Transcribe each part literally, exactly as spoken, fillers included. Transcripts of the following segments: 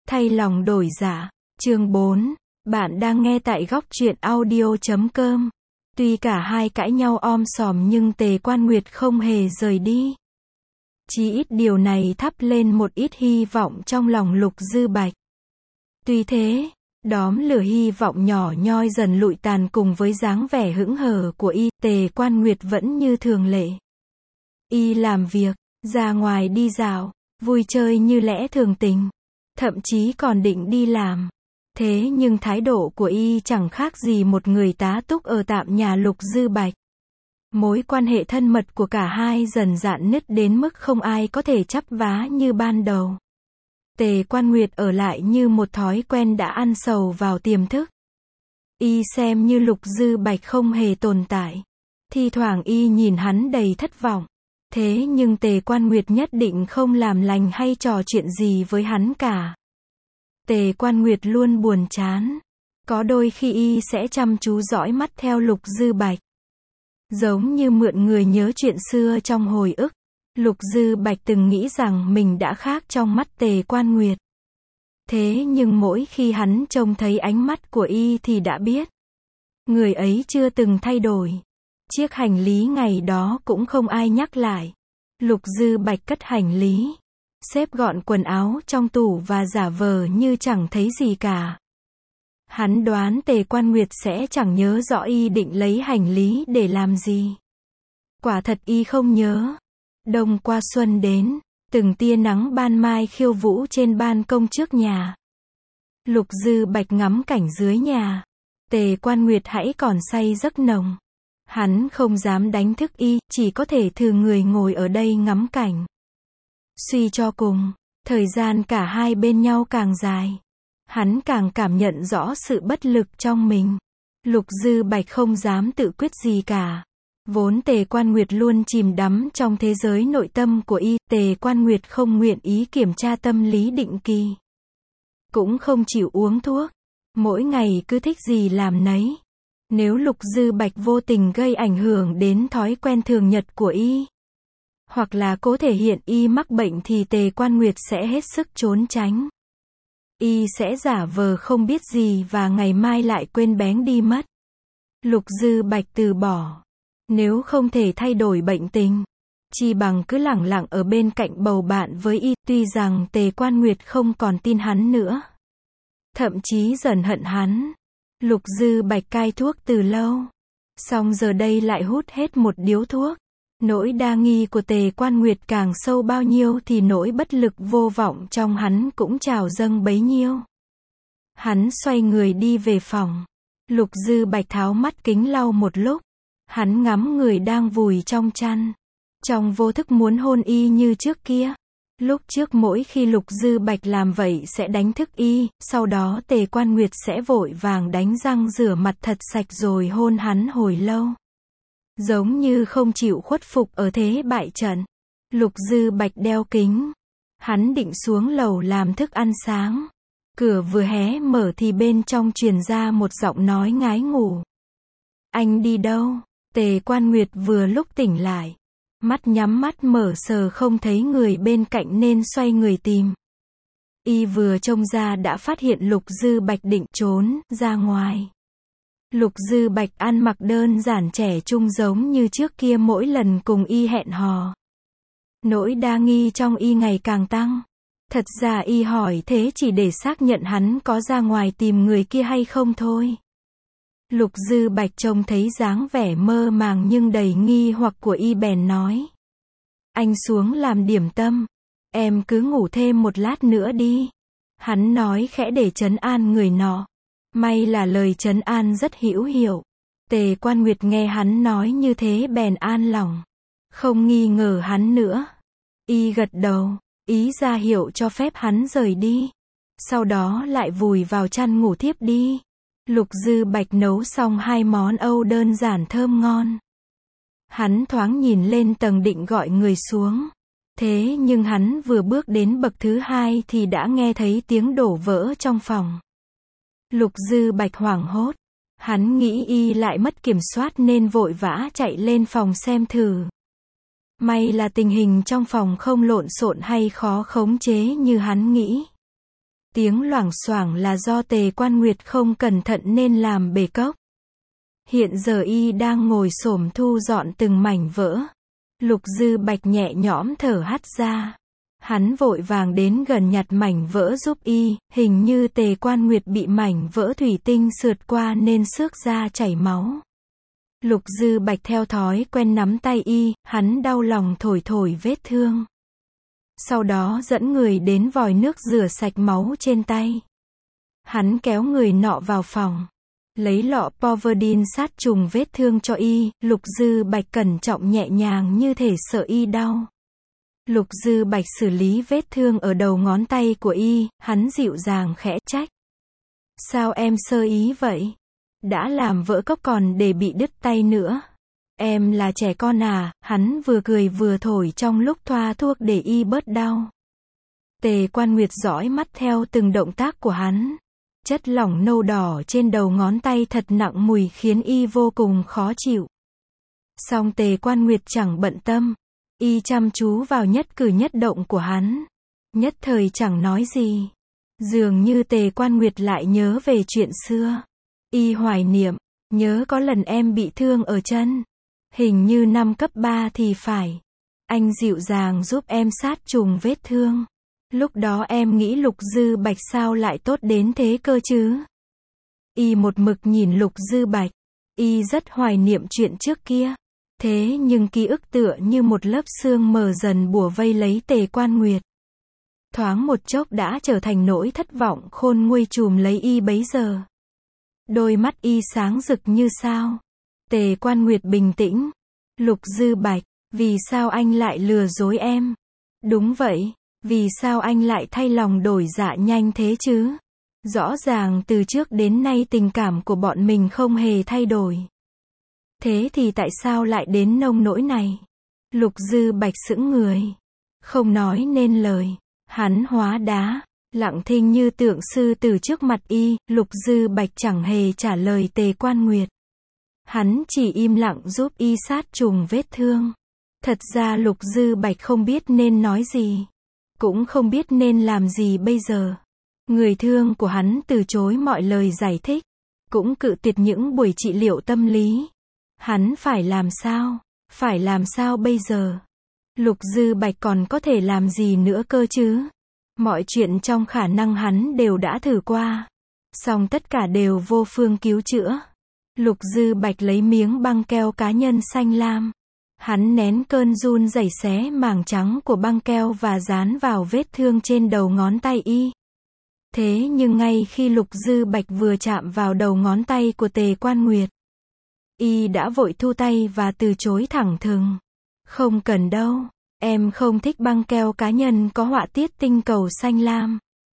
Thay lòng đổi dạ. Chương bốn. Bạn đang nghe tại góc truyện audio chấm com. Tuy cả hai cãi nhau om sòm nhưng Tề Quan Nguyệt không hề rời đi. Chí ít điều này thắp lên một ít hy vọng trong lòng Lục Dư Bạch. Tuy thế, đóm lửa hy vọng nhỏ nhoi dần lụi tàn cùng với dáng vẻ hững hờ của y, Tề Quan Nguyệt vẫn như thường lệ. Y làm việc, ra ngoài đi dạo, vui chơi như lẽ thường tình. Thậm chí còn định đi làm. Thế nhưng thái độ của y chẳng khác gì một người tá túc ở tạm nhà Lục Dư Bạch. Mối quan hệ thân mật của cả hai dần rạn nứt đến mức không ai có thể chắp vá như ban đầu. Tề Quan Nguyệt ở lại như một thói quen đã ăn sầu vào tiềm thức. Y xem như Lục Dư Bạch không hề tồn tại. Thi thoảng y nhìn hắn đầy thất vọng. Thế nhưng Tề Quan Nguyệt nhất định không làm lành hay trò chuyện gì với hắn cả. Tề Quan Nguyệt luôn buồn chán. Có đôi khi y sẽ chăm chú dõi mắt theo Lục Dư Bạch. Giống như mượn người nhớ chuyện xưa trong hồi ức. Lục Dư Bạch từng nghĩ rằng mình đã khác trong mắt Tề Quan Nguyệt. Thế nhưng mỗi khi hắn trông thấy ánh mắt của y thì đã biết. Người ấy chưa từng thay đổi. Chiếc hành lý ngày đó cũng không ai nhắc lại. Lục Dư Bạch cất hành lý, xếp gọn quần áo trong tủ và giả vờ như chẳng thấy gì cả. Hắn đoán Tề Quan Nguyệt sẽ chẳng nhớ rõ y định lấy hành lý để làm gì. Quả thật y không nhớ. Đông qua xuân đến, từng tia nắng ban mai khiêu vũ trên ban công trước nhà. Lục Dư Bạch ngắm cảnh dưới nhà. Tề Quan Nguyệt hãy còn say giấc nồng. Hắn không dám đánh thức y, chỉ có thể thừa người ngồi ở đây ngắm cảnh. Suy cho cùng, thời gian cả hai bên nhau càng dài. Hắn càng cảm nhận rõ sự bất lực trong mình. Lục Dư Bạch không dám tự quyết gì cả. Vốn Tề Quan Nguyệt luôn chìm đắm trong thế giới nội tâm của y, Tề Quan Nguyệt không nguyện ý kiểm tra tâm lý định kỳ. Cũng không chịu uống thuốc. Mỗi ngày cứ thích gì làm nấy. Nếu Lục Dư Bạch vô tình gây ảnh hưởng đến thói quen thường nhật của y, hoặc là cố thể hiện y mắc bệnh thì Tề Quan Nguyệt sẽ hết sức trốn tránh. Y sẽ giả vờ không biết gì và ngày mai lại quên bén đi mất. Lục Dư Bạch từ bỏ. Nếu không thể thay đổi bệnh tình, chi bằng cứ lẳng lặng ở bên cạnh bầu bạn với y, tuy rằng Tề Quan Nguyệt không còn tin hắn nữa. Thậm chí dần hận hắn. Lục Dư Bạch cai thuốc từ lâu. Xong giờ đây lại hút hết một điếu thuốc. Nỗi đa nghi của Tề Quan Nguyệt càng sâu bao nhiêu thì nỗi bất lực vô vọng trong hắn cũng trào dâng bấy nhiêu. Hắn xoay người đi về phòng. Lục Dư Bạch tháo mắt kính lau một lúc. Hắn ngắm người đang vùi trong chăn. Trong vô thức muốn hôn y như trước kia. Lúc trước mỗi khi Lục Dư Bạch làm vậy sẽ đánh thức y, sau đó Tề Quan Nguyệt sẽ vội vàng đánh răng rửa mặt thật sạch rồi hôn hắn hồi lâu. Giống như không chịu khuất phục ở thế bại trận. Lục Dư Bạch đeo kính. Hắn định xuống lầu làm thức ăn sáng. Cửa vừa hé mở thì bên trong truyền ra một giọng nói ngái ngủ. Anh đi đâu? Tề Quan Nguyệt vừa lúc tỉnh lại. Mắt nhắm mắt mở sờ không thấy người bên cạnh nên xoay người tìm. Y vừa trông ra đã phát hiện Lục Dư Bạch định trốn ra ngoài. Lục Dư Bạch ăn mặc đơn giản trẻ trung giống như trước kia mỗi lần cùng y hẹn hò. Nỗi đa nghi trong y ngày càng tăng. Thật ra y hỏi thế chỉ để xác nhận hắn có ra ngoài tìm người kia hay không thôi. Lục Dư Bạch trông thấy dáng vẻ mơ màng nhưng đầy nghi hoặc của y bèn nói. Anh xuống làm điểm tâm. Em cứ ngủ thêm một lát nữa đi. Hắn nói khẽ để trấn an người nọ. May là lời trấn an rất hữu hiệu. Tề Quan Nguyệt nghe hắn nói như thế bèn an lòng. Không nghi ngờ hắn nữa. Y gật đầu, ý ra hiệu cho phép hắn rời đi. Sau đó lại vùi vào chăn ngủ thiếp đi. Lục Dư Bạch nấu xong hai món Âu đơn giản thơm ngon. Hắn thoáng nhìn lên tầng định gọi người xuống. Thế nhưng hắn vừa bước đến bậc thứ hai thì đã nghe thấy tiếng đổ vỡ trong phòng. Lục Dư Bạch hoảng hốt. Hắn nghĩ y lại mất kiểm soát nên vội vã chạy lên phòng xem thử. May là tình hình trong phòng không lộn xộn hay khó khống chế như hắn nghĩ. Tiếng loảng xoảng là do Tề Quan Nguyệt không cẩn thận nên làm bể cốc. Hiện giờ y đang ngồi xổm thu dọn từng mảnh vỡ. Lục Dư Bạch nhẹ nhõm thở hắt ra. Hắn vội vàng đến gần nhặt mảnh vỡ giúp y, hình như Tề Quan Nguyệt bị mảnh vỡ thủy tinh sượt qua nên xước ra chảy máu. Lục Dư Bạch theo thói quen nắm tay y, hắn đau lòng thổi thổi vết thương. Sau đó dẫn người đến vòi nước rửa sạch máu trên tay. Hắn kéo người nọ vào phòng. Lấy lọ Povidone sát trùng vết thương cho y, Lục Dư Bạch cẩn trọng nhẹ nhàng như thể sợ y đau. Lục Dư Bạch xử lý vết thương ở đầu ngón tay của y, hắn dịu dàng khẽ trách. Sao em sơ ý vậy? Đã làm vỡ cốc còn để bị đứt tay nữa. Em là trẻ con à? Hắn vừa cười vừa thổi trong lúc thoa thuốc để y bớt đau. Tề Quan Nguyệt dõi mắt theo từng động tác của hắn. Chất lỏng nâu đỏ trên đầu ngón tay thật nặng mùi khiến y vô cùng khó chịu. Song Tề Quan Nguyệt chẳng bận tâm. Y chăm chú vào nhất cử nhất động của hắn. Nhất thời chẳng nói gì. Dường như Tề Quan Nguyệt lại nhớ về chuyện xưa. Y hoài niệm, nhớ có lần em bị thương ở chân. Hình như năm cấp ba thì phải. Anh dịu dàng giúp em sát trùng vết thương. Lúc đó em nghĩ Lục Dư Bạch sao lại tốt đến thế cơ chứ? Y một mực nhìn Lục Dư Bạch. Y rất hoài niệm chuyện trước kia. Thế nhưng ký ức tựa như một lớp sương mờ dần bủa vây lấy Tề Quan Nguyệt. Thoáng một chốc đã trở thành nỗi thất vọng khôn nguôi trùm lấy y bấy giờ. Đôi mắt y sáng rực như sao. Tề Quan Nguyệt bình tĩnh. Lục Dư Bạch, vì sao anh lại lừa dối em? Đúng vậy, vì sao anh lại thay lòng đổi dạ nhanh thế chứ? Rõ ràng từ trước đến nay tình cảm của bọn mình không hề thay đổi. Thế thì tại sao lại đến nông nỗi này? Lục Dư Bạch sững người. Không nói nên lời. Hắn hóa đá. Lặng thinh như tượng sư từ trước mặt y. Lục Dư Bạch chẳng hề trả lời Tề Quan Nguyệt. Hắn chỉ im lặng giúp y sát trùng vết thương. Thật ra Lục Dư Bạch không biết nên nói gì. Cũng không biết nên làm gì bây giờ. Người thương của hắn từ chối mọi lời giải thích. Cũng cự tuyệt những buổi trị liệu tâm lý. Hắn phải làm sao? Phải làm sao bây giờ? Lục Dư Bạch còn có thể làm gì nữa cơ chứ? Mọi chuyện trong khả năng hắn đều đã thử qua. Song tất cả đều vô phương cứu chữa. Lục Dư Bạch lấy miếng băng keo cá nhân xanh lam. Hắn nén cơn run rẩy xé màng trắng của băng keo và dán vào vết thương trên đầu ngón tay y. Thế nhưng ngay khi Lục Dư Bạch vừa chạm vào đầu ngón tay của Tề Quan Nguyệt, y đã vội thu tay và từ chối thẳng thừng. Không cần đâu, em không thích băng keo cá nhân có họa tiết tinh cầu xanh lam.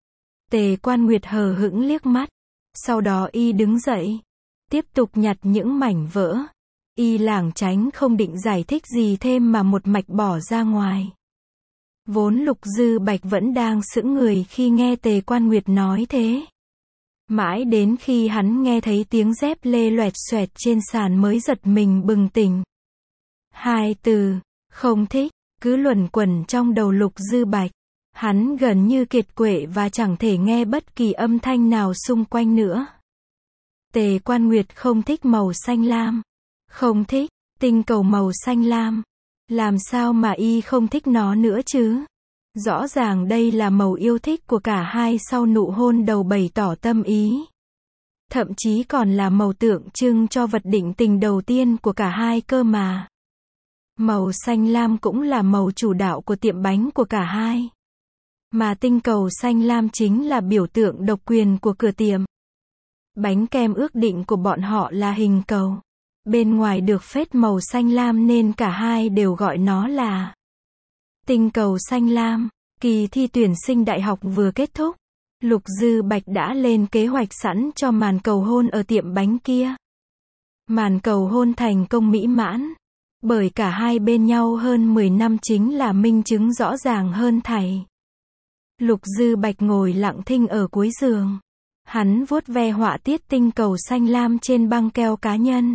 Tề Quan Nguyệt hờ hững liếc mắt. Sau đó y đứng dậy. Tiếp tục nhặt những mảnh vỡ. Y lảng tránh không định giải thích gì thêm mà một mạch bỏ ra ngoài. Vốn Lục Dư Bạch vẫn đang sững người khi nghe Tề Quan Nguyệt nói thế. Mãi đến khi hắn nghe thấy tiếng dép lê loẹt xoẹt trên sàn mới giật mình bừng tỉnh. Hai từ, không thích, cứ luẩn quẩn trong đầu Lục Dư Bạch. Hắn gần như kiệt quệ và chẳng thể nghe bất kỳ âm thanh nào xung quanh nữa. Tề Quan Nguyệt không thích màu xanh lam. Không thích, tinh cầu màu xanh lam. Làm sao mà y không thích nó nữa chứ? Rõ ràng đây là màu yêu thích của cả hai sau nụ hôn đầu bày tỏ tâm ý. Thậm chí còn là màu tượng trưng cho vật định tình đầu tiên của cả hai cơ mà. Màu xanh lam cũng là màu chủ đạo của tiệm bánh của cả hai. Mà tinh cầu xanh lam chính là biểu tượng độc quyền của cửa tiệm. Bánh kem ước định của bọn họ là hình cầu. Bên ngoài được phết màu xanh lam nên cả hai đều gọi nó là tinh cầu xanh lam. Kỳ thi tuyển sinh đại học vừa kết thúc. Lục Dư Bạch đã lên kế hoạch sẵn cho màn cầu hôn ở tiệm bánh kia. Màn cầu hôn thành công mỹ mãn. Bởi cả hai bên nhau hơn mười năm chính là minh chứng rõ ràng hơn thảy. Lục Dư Bạch ngồi lặng thinh ở cuối giường. Hắn vuốt ve họa tiết tinh cầu xanh lam trên băng keo cá nhân.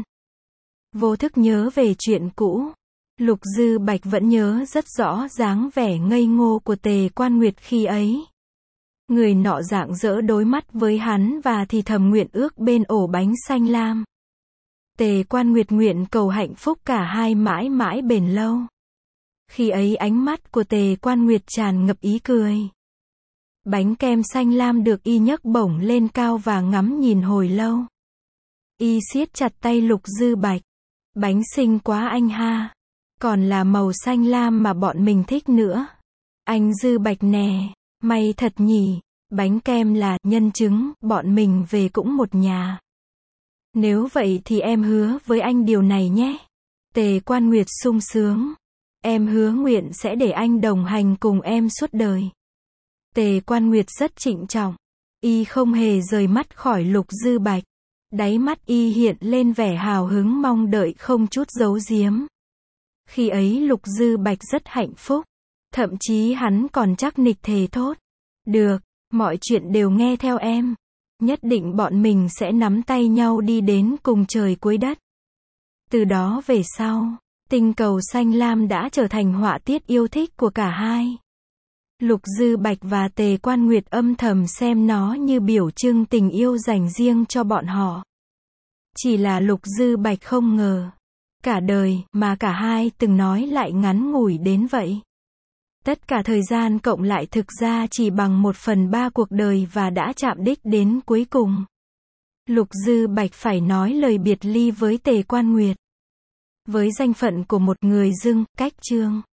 Vô thức nhớ về chuyện cũ. Lục Dư Bạch vẫn nhớ rất rõ dáng vẻ ngây ngô của Tề Quan Nguyệt khi ấy. Người nọ rạng rỡ đối mắt với hắn và thì thầm nguyện ước bên ổ bánh xanh lam. Tề Quan Nguyệt nguyện cầu hạnh phúc cả hai mãi mãi bền lâu. Khi ấy ánh mắt của Tề Quan Nguyệt tràn ngập ý cười. Bánh kem xanh lam được y nhấc bổng lên cao và ngắm nhìn hồi lâu. Y siết chặt tay Lục Dư Bạch. Bánh xinh quá anh ha. Còn là màu xanh lam mà bọn mình thích nữa. Anh Dư Bạch nè, may thật nhỉ. Bánh kem là nhân chứng, bọn mình về cũng một nhà. Nếu vậy thì em hứa với anh điều này nhé. Tề Quan Nguyệt sung sướng. Em hứa nguyện sẽ để anh đồng hành cùng em suốt đời. Tề Quan Nguyệt rất trịnh trọng. Y không hề rời mắt khỏi Lục Dư Bạch. Đáy mắt y hiện lên vẻ hào hứng mong đợi không chút giấu giếm. Khi ấy Lục Dư Bạch rất hạnh phúc. Thậm chí hắn còn chắc nịch thề thốt. Được, mọi chuyện đều nghe theo em. Nhất định bọn mình sẽ nắm tay nhau đi đến cùng trời cuối đất. Từ đó về sau, tinh cầu xanh lam đã trở thành họa tiết yêu thích của cả hai. Lục Dư Bạch và Tề Quan Nguyệt âm thầm xem nó như biểu trưng tình yêu dành riêng cho bọn họ. Chỉ là Lục Dư Bạch không ngờ, cả đời mà cả hai từng nói lại ngắn ngủi đến vậy. Tất cả thời gian cộng lại thực ra chỉ bằng một phần ba cuộc đời và đã chạm đích đến cuối cùng. Lục Dư Bạch phải nói lời biệt ly với Tề Quan Nguyệt. Với danh phận của một người dưng, cách chương.